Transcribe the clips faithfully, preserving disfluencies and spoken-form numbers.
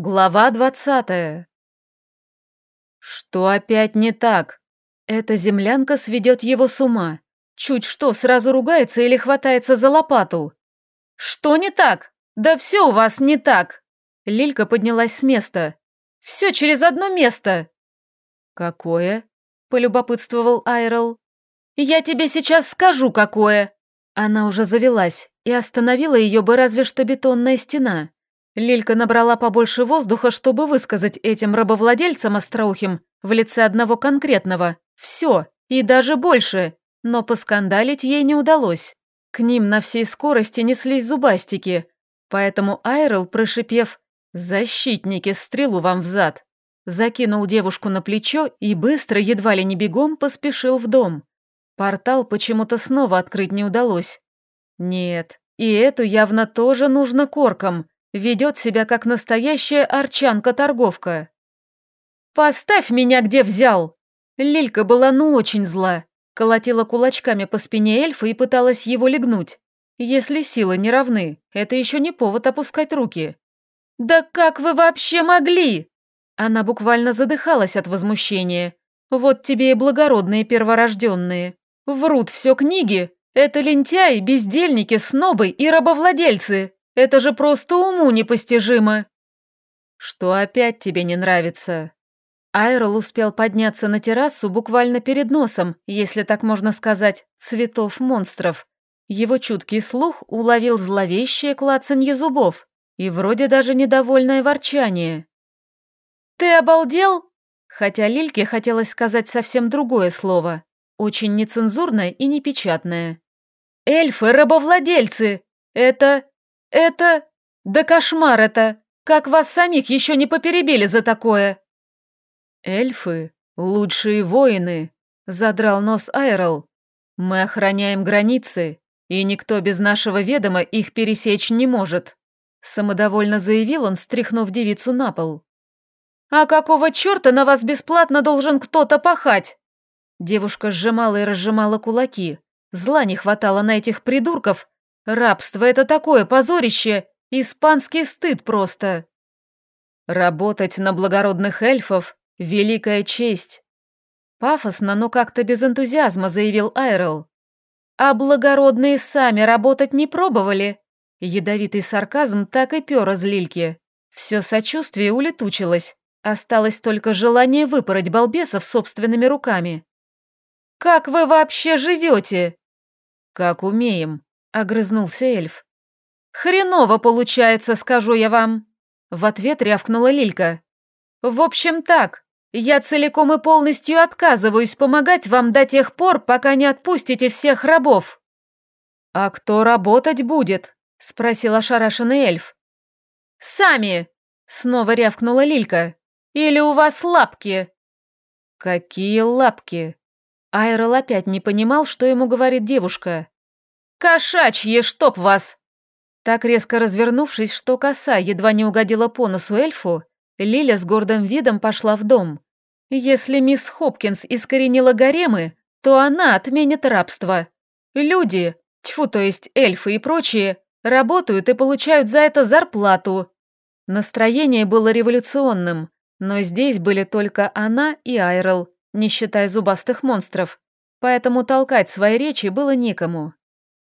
Глава двадцатая. Что опять не так? Эта землянка сведет его с ума. Чуть что, сразу ругается или хватается за лопату. Что не так? Да все у вас не так. Лилька поднялась с места. Все через одно место. Какое? Полюбопытствовал Айрол. Я тебе сейчас скажу, какое. Она уже завелась, и остановила ее бы разве что бетонная стена. Лилька набрала побольше воздуха, чтобы высказать этим рабовладельцам остроухим в лице одного конкретного «все» и даже больше, но поскандалить ей не удалось. К ним на всей скорости неслись зубастики, поэтому Айрол, прошипев «защитники, стрелу вам взад», закинул девушку на плечо и быстро, едва ли не бегом, поспешил в дом. Портал почему-то снова открыть не удалось. Нет, и эту явно тоже нужно корком. Ведет себя как настоящая арчанка-торговка. «Поставь меня, где взял!» Лилька была ну очень зла. Колотила кулачками по спине эльфа и пыталась его легнуть. Если силы не равны, это еще не повод опускать руки. «Да как вы вообще могли?» Она буквально задыхалась от возмущения. «Вот тебе и благородные перворожденные. Врут все книги. Это лентяи, бездельники, снобы и рабовладельцы. Это же просто уму непостижимо!» «Что опять тебе не нравится?» Айрол успел подняться на террасу буквально перед носом, если так можно сказать, цветов монстров. Его чуткий слух уловил зловещее клацанье зубов и вроде даже недовольное ворчание. «Ты обалдел?» Хотя Лильке хотелось сказать совсем другое слово, очень нецензурное и непечатное. «Эльфы-рабовладельцы! Это... это... да кошмар это! Как вас самих еще не поперебили за такое!» «Эльфы — лучшие воины», — задрал нос Айрол. «Мы охраняем границы, и никто без нашего ведома их пересечь не может», — самодовольно заявил он, стряхнув девицу на пол. «А какого черта на вас бесплатно должен кто-то пахать?» Девушка сжимала и разжимала кулаки. Зла не хватало на этих придурков. Рабство — это такое позорище, испанский стыд просто. «Работать на благородных эльфов — великая честь», — пафосно, но как-то без энтузиазма заявил Айрол. «А благородные сами работать не пробовали?» Ядовитый сарказм так и пёр из Лильки. Все сочувствие улетучилось, осталось только желание выпороть балбесов собственными руками. «Как вы вообще живете?» «Как умеем», — огрызнулся эльф. «Хреново получается, скажу я вам», — в ответ рявкнула Лилька. «В общем так, я целиком и полностью отказываюсь помогать вам до тех пор, пока не отпустите всех рабов». «А кто работать будет?» — спросил ошарашенный эльф. «Сами!» — снова рявкнула Лилька. «Или у вас лапки?» «Какие лапки?» Айрол опять не понимал, что ему говорит девушка. «Кошачьи, чтоб вас!» Так резко развернувшись, что коса едва не угодила по носу эльфу, Лиля с гордым видом пошла в дом. Если мисс Хопкинс искоренила гаремы, то она отменит рабство. Люди, тьфу, то есть эльфы и прочие, работают и получают за это зарплату. Настроение было революционным, но здесь были только она и Айрол, не считая зубастых монстров, поэтому толкать свои речи было некому.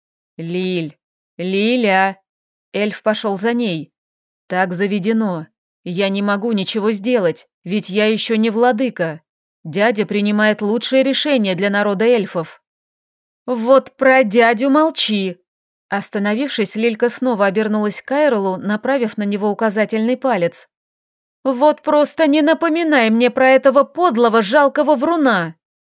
«Лиль! Лиля!» Эльф пошел за ней. «Так заведено. Я не могу ничего сделать, ведь я еще не владыка. Дядя принимает лучшее решение для народа эльфов». «Вот про дядю молчи!» Остановившись, Лилька снова обернулась к Айролу, направив на него указательный палец. «Вот просто не напоминай мне про этого подлого, жалкого вруна!»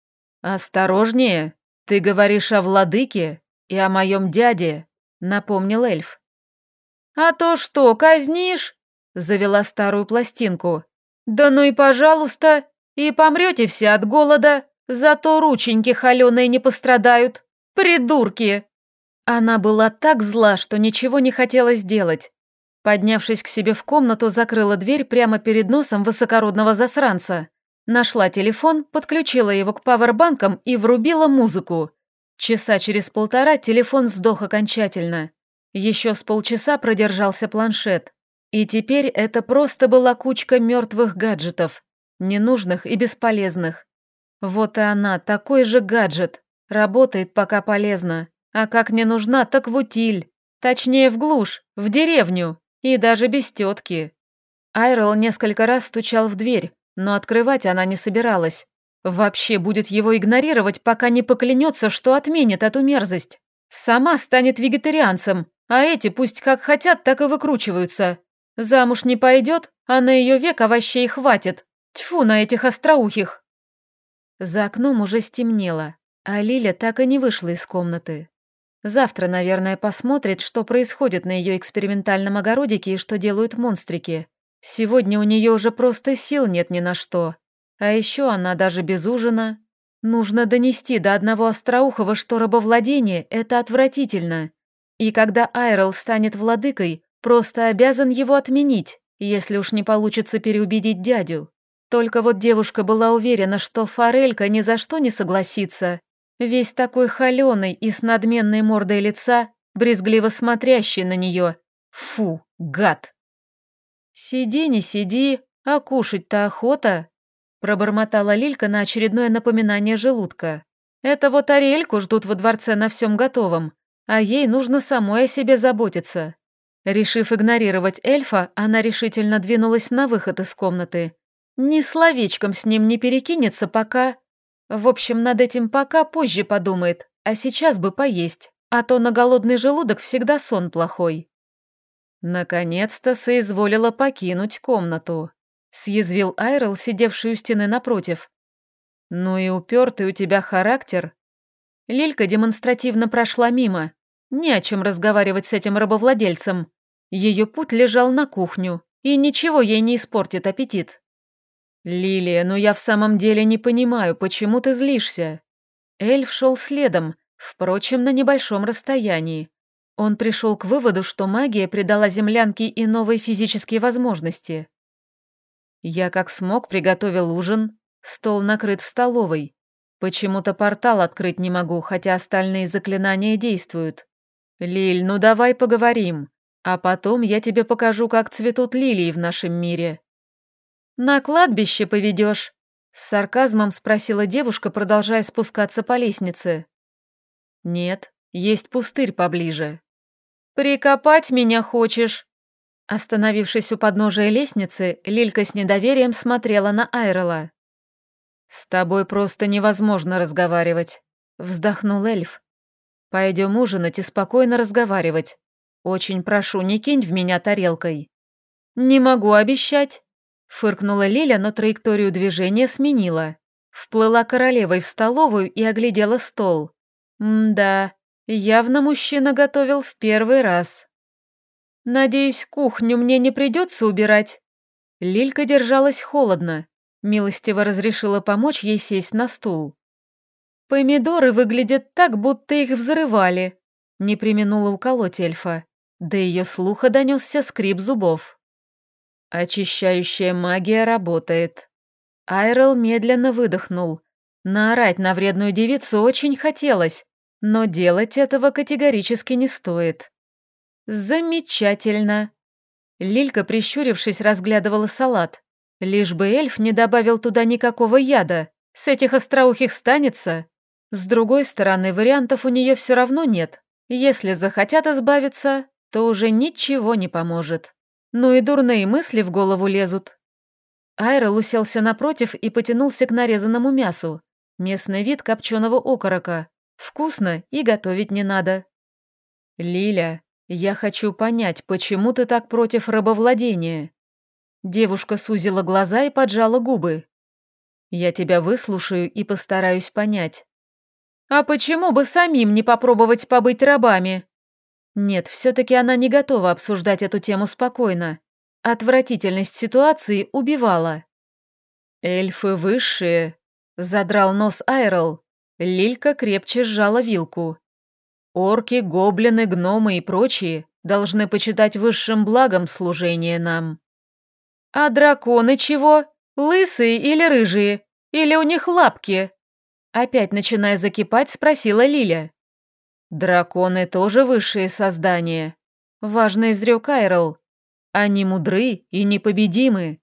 «Осторожнее, ты говоришь о владыке и о моем дяде», — напомнил эльф. «А то что, казнишь?» — завела старую пластинку. «Да ну и пожалуйста, и помрете все от голода, зато рученьки холеные не пострадают. Придурки!» Она была так зла, что ничего не хотела сделать. Поднявшись к себе в комнату, закрыла дверь прямо перед носом высокородного засранца. Нашла телефон, подключила его к пауэрбанкам и врубила музыку. Часа через полтора телефон сдох окончательно. Еще с полчаса продержался планшет. И теперь это просто была кучка мертвых гаджетов, ненужных и бесполезных. Вот и она, такой же гаджет, работает пока полезно, а как не нужна, так в утиль, точнее в глушь, в деревню, и даже без тетки. Айрол несколько раз стучал в дверь, но открывать она не собиралась. Вообще будет его игнорировать, пока не поклянется, что отменит эту мерзость. Сама станет вегетарианцем, а эти пусть как хотят, так и выкручиваются. Замуж не пойдет, а на ее век овощей хватит. Тьфу на этих остроухих. За окном уже стемнело, а Лиля так и не вышла из комнаты. Завтра, наверное, посмотрит, что происходит на ее экспериментальном огородике и что делают монстрики. Сегодня у нее уже просто сил нет ни на что. А еще она даже без ужина. Нужно донести до одного остроухого, что рабовладение – это отвратительно. И когда Айрол станет владыкой, просто обязан его отменить, если уж не получится переубедить дядю. Только вот девушка была уверена, что Форелька ни за что не согласится. Весь такой холеный и с надменной мордой лица, брезгливо смотрящий на нее. Фу, гад! «Сиди, не сиди, а кушать-то охота», – пробормотала Лилька на очередное напоминание желудка. «Это вот Ариэльку ждут во дворце на всем готовом, а ей нужно самой о себе заботиться». Решив игнорировать эльфа, она решительно двинулась на выход из комнаты. Ни словечком с ним не перекинется, пока... В общем, над этим пока позже подумает, а сейчас бы поесть, а то на голодный желудок всегда сон плохой. Наконец-то соизволила покинуть комнату. Съязвил Айрол, сидевший у стены напротив. «Ну и упертый у тебя характер». Лилька демонстративно прошла мимо. Не о чем разговаривать с этим рабовладельцем. Ее путь лежал на кухню, и ничего ей не испортит аппетит. «Лилия, ну я в самом деле не понимаю, почему ты злишься?» Эльф шел следом, впрочем, на небольшом расстоянии. Он пришел к выводу, что магия придала землянке и новые физические возможности. Я как смог приготовил ужин, стол накрыт в столовой. Почему-то портал открыть не могу, хотя остальные заклинания действуют. Лиль, ну давай поговорим, а потом я тебе покажу, как цветут лилии в нашем мире. На кладбище поведешь? С сарказмом спросила девушка, продолжая спускаться по лестнице. Нет, есть пустырь поближе. Прикопать меня хочешь? Остановившись у подножия лестницы, Лилька с недоверием смотрела на Айрола. «С тобой просто невозможно разговаривать», — вздохнул эльф. «Пойдем ужинать и спокойно разговаривать. Очень прошу, не кинь в меня тарелкой». «Не могу обещать», — фыркнула Лиля, но траекторию движения сменила. Вплыла королевой в столовую и оглядела стол. М-да, явно мужчина готовил в первый раз. «Надеюсь, кухню мне не придется убирать?» Лилька держалась холодно, милостиво разрешила помочь ей сесть на стул. «Помидоры выглядят так, будто их взрывали», — не преминула уколоть эльфа. До ее слуха донесся скрип зубов. Очищающая магия работает. Айрол медленно выдохнул. Наорать на вредную девицу очень хотелось, но делать этого категорически не стоит. «Замечательно!» Лилька, прищурившись, разглядывала салат. Лишь бы эльф не добавил туда никакого яда. С этих остроухих станется. С другой стороны, вариантов у нее все равно нет. Если захотят избавиться, то уже ничего не поможет. Ну и дурные мысли в голову лезут. Айрол уселся напротив и потянулся к нарезанному мясу. Местный вид копченого окорока. Вкусно и готовить не надо. «Лиля, я хочу понять, почему ты так против рабовладения?» Девушка сузила глаза и поджала губы. «Я тебя выслушаю и постараюсь понять». «А почему бы самим не попробовать побыть рабами?» Нет, все-таки она не готова обсуждать эту тему спокойно. Отвратительность ситуации убивала. «Эльфы высшие», — задрал нос Айрол. Лилька крепче сжала вилку. «Орки, гоблины, гномы и прочие должны почитать высшим благом служение нам». «А драконы чего? Лысые или рыжие? Или у них лапки?» Опять начиная закипать, спросила Лиля. «Драконы тоже высшие создания», — важно изрек Айрол. Они мудры и непобедимы».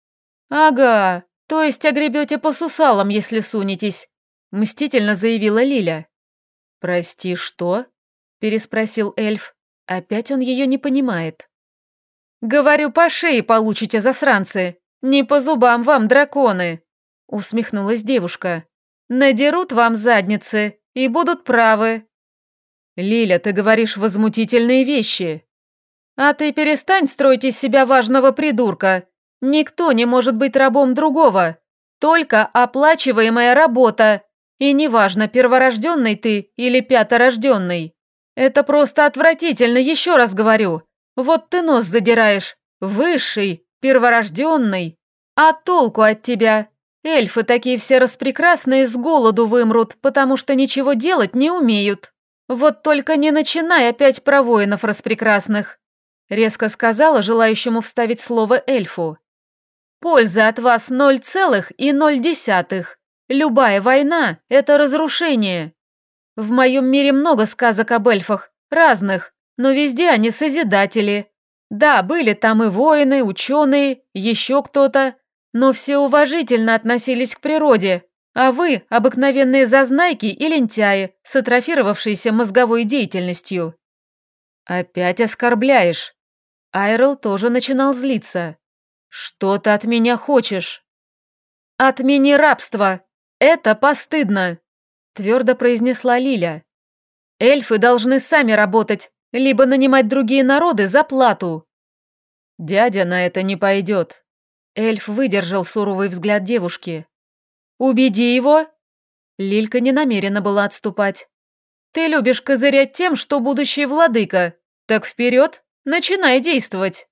«Ага, то есть огребете по сусалам, если сунетесь», — мстительно заявила Лиля. «Прости, что?» — переспросил эльф. Опять он ее не понимает. «Говорю, по шее получите, засранцы! Не по зубам вам, драконы!» — усмехнулась девушка. «Надерут вам задницы и будут правы». «Лиля, ты говоришь возмутительные вещи». «А ты перестань строить из себя важного придурка. Никто не может быть рабом другого. Только оплачиваемая работа. И неважно, перворожденный ты или пяторожденный. Это просто отвратительно, еще раз говорю. Вот ты нос задираешь. Высший, перворожденный. А толку от тебя? Эльфы такие все распрекрасные с голоду вымрут, потому что ничего делать не умеют. Вот только не начинай опять про воинов распрекрасных», — резко сказала желающему вставить слово эльфу. «Пользы от вас ноль целых и ноль десятых. Любая война — это разрушение. В моем мире много сказок об эльфах, разных, но везде они созидатели. Да, были там и воины, ученые, еще кто-то, но все уважительно относились к природе, а вы — обыкновенные зазнайки и лентяи, с атрофировавшейся мозговой деятельностью». «Опять оскорбляешь». Айрел тоже начинал злиться. «Что ты от меня хочешь?» «Отмени рабство. Это постыдно», — твердо произнесла Лиля. «Эльфы должны сами работать, либо нанимать другие народы за плату». «Дядя на это не пойдет». Эльф выдержал суровый взгляд девушки. «Убеди его». Лилька не намерена была отступать. «Ты любишь козырять тем, что будущий владыка. Так вперед, начинай действовать».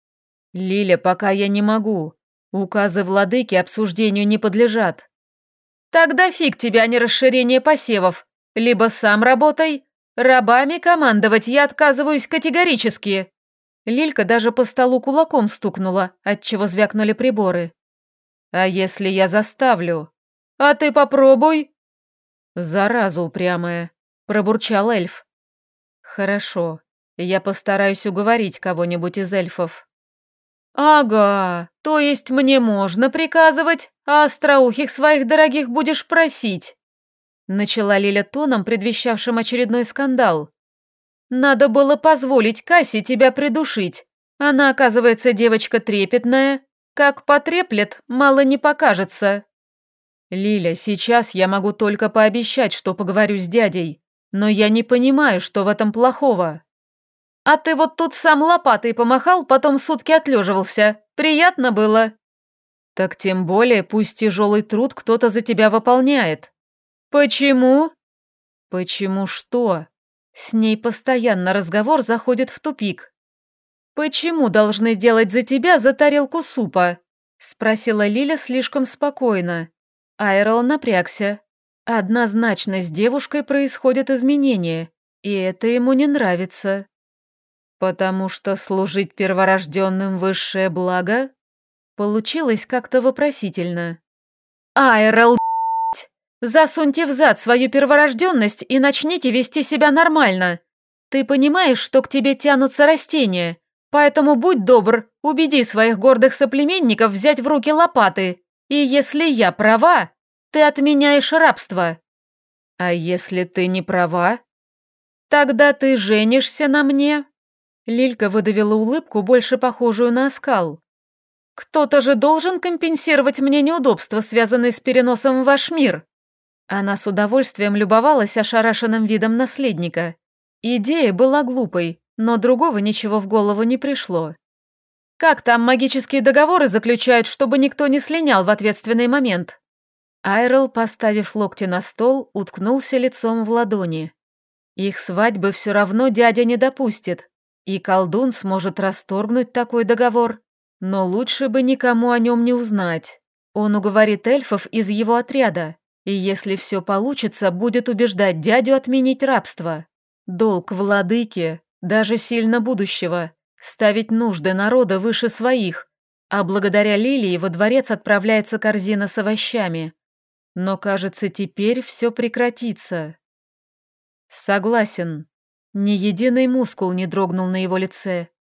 «Лиля, пока я не могу. Указы владыки обсуждению не подлежат». «Тогда фиг тебе, а не расширение посевов. Либо сам работай. Рабами командовать я отказываюсь категорически». Лилька даже по столу кулаком стукнула, отчего звякнули приборы. «А если я заставлю?» «А ты попробуй». «Зараза упрямая», — пробурчал эльф. «Хорошо, я постараюсь уговорить кого-нибудь из эльфов». «Ага, то есть мне можно приказывать, а остроухих своих дорогих будешь просить?» Начала Лиля тоном, предвещавшим очередной скандал. «Надо было позволить Кассе тебя придушить. Она, оказывается, девочка трепетная. Как потреплет, мало не покажется». «Лиля, сейчас я могу только пообещать, что поговорю с дядей, но я не понимаю, что в этом плохого». «А ты вот тут сам лопатой помахал, потом сутки отлеживался. Приятно было?» «Так тем более пусть тяжелый труд кто-то за тебя выполняет». «Почему?» «Почему что?» С ней постоянно разговор заходит в тупик. «Почему должны делать за тебя за тарелку супа?» Спросила Лиля слишком спокойно. Айрол напрягся. Однозначно с девушкой происходят изменения, и это ему не нравится. «Потому что служить перворожденным высшее благо?» Получилось как-то вопросительно. «Айрел, б***ь! Засуньте в зад свою перворожденность и начните вести себя нормально. Ты понимаешь, что к тебе тянутся растения, поэтому будь добр, убеди своих гордых соплеменников взять в руки лопаты, и если я права, ты отменяешь рабство». «А если ты не права?» «Тогда ты женишься на мне». Лилька выдавила улыбку, больше похожую на оскал. «Кто-то же должен компенсировать мне неудобства, связанные с переносом в ваш мир». Она с удовольствием любовалась ошарашенным видом наследника. Идея была глупой, но другого ничего в голову не пришло. «Как там магические договоры заключают, чтобы никто не слинял в ответственный момент?» Айрел, поставив локти на стол, уткнулся лицом в ладони. Их свадьбы все равно дядя не допустит, и колдун сможет расторгнуть такой договор, но лучше бы никому о нем не узнать. Он уговорит эльфов из его отряда, и если все получится, будет убеждать дядю отменить рабство. Долг владыки, даже сильно будущего, ставить нужды народа выше своих, а благодаря Лилии во дворец отправляется корзина с овощами. Но, кажется, теперь все прекратится. Согласен. Ни единый мускул не дрогнул на его лице.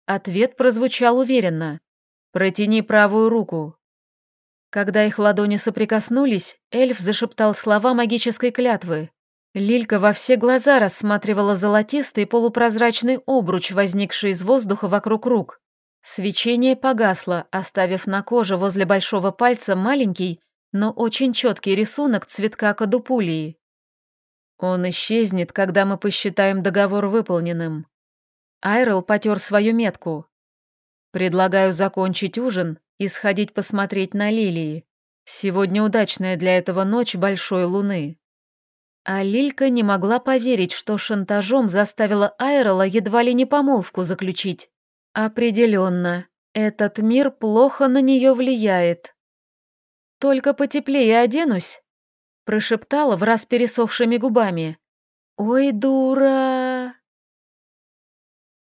Ответ прозвучал уверенно. «Протяни правую руку». Когда их ладони соприкоснулись, эльф зашептал слова магической клятвы. Лилька во все глаза рассматривала золотистый полупрозрачный обруч, возникший из воздуха вокруг рук. Свечение погасло, оставив на коже возле большого пальца маленький, но очень четкий рисунок цветка кадупулии. Он исчезнет, когда мы посчитаем договор выполненным. Айрел потер свою метку. Предлагаю закончить ужин и сходить посмотреть на лилии. Сегодня удачная для этого ночь большой луны. А Лилька не могла поверить, что шантажом заставила Айрела едва ли не помолвку заключить. Определенно, этот мир плохо на нее влияет. «Только потеплее оденусь», — прошептала враз пересохшими губами. «Ой, дура!»